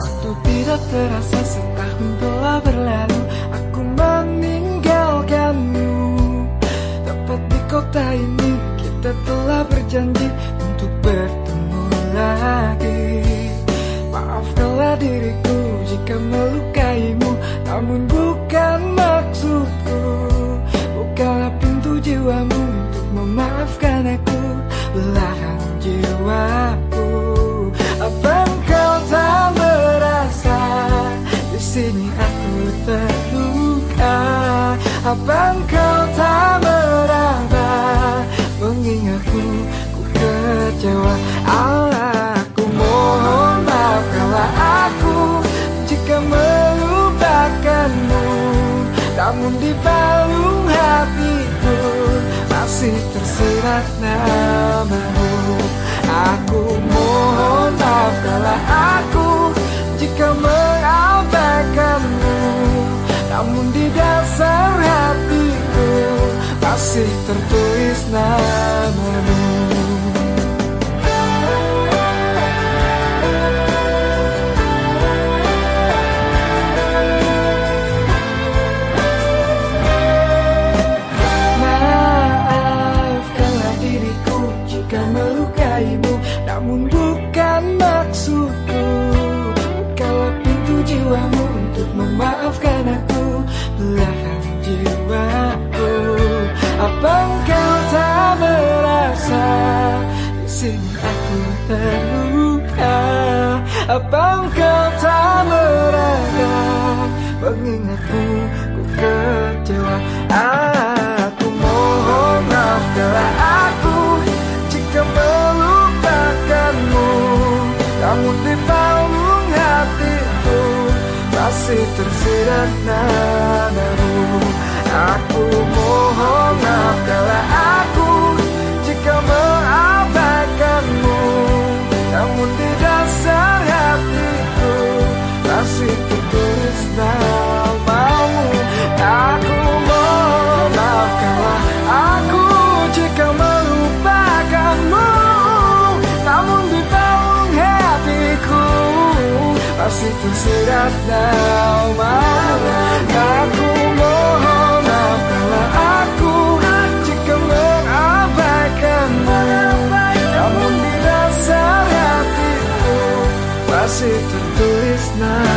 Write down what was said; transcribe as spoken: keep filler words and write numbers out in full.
Waktu tidak terasa, setahun telah berlalu. Aku meninggalkanmu. Tepat di kota ini kita telah berjanji untuk bertemu lagi. Maafkanlah diriku jika melukaimu, namun bukan maksudku. Bukalah pintu jiwamu untuk memaafkan aku, belahan jiwaku. Apa engkau tak merasa di sini aku terluka? Apa engkau tak meraba mengingatku, ku kecewa. Allah, aku mohon maafkanlah aku jika melupakanmu, namun di palung hatiku masih tersirat namamu. Aku mohon maafkanlah aku jika mengabaikanmu, namun di dasar hatiku masih tertulis namamu. Maafkanlah diriku jika melukaimu, namun bukan maksudku. Bukalah pintu jiwamu untuk memaafkan aku, belahan jiwaku. Apa engkau tak merasa di sini aku terluka? Apa engkau tak meraba mengingatku, ku kecewa. Aku mohon maafkanlah aku jika melupakanmu, namun di palung hatiku masih tersirat namamu. Aku mohon maafkanlah aku jika mengabaikanmu, namun di dasar hatiku masih tertulis namamu. Aku mohon maafkanlah aku jika melupakanmu, namun di palung hatiku masih tersirat namamu. Aku mohon maafkanlah aku jika mengabaikanmu, namun di dasar hatiku masih tertulis namamu.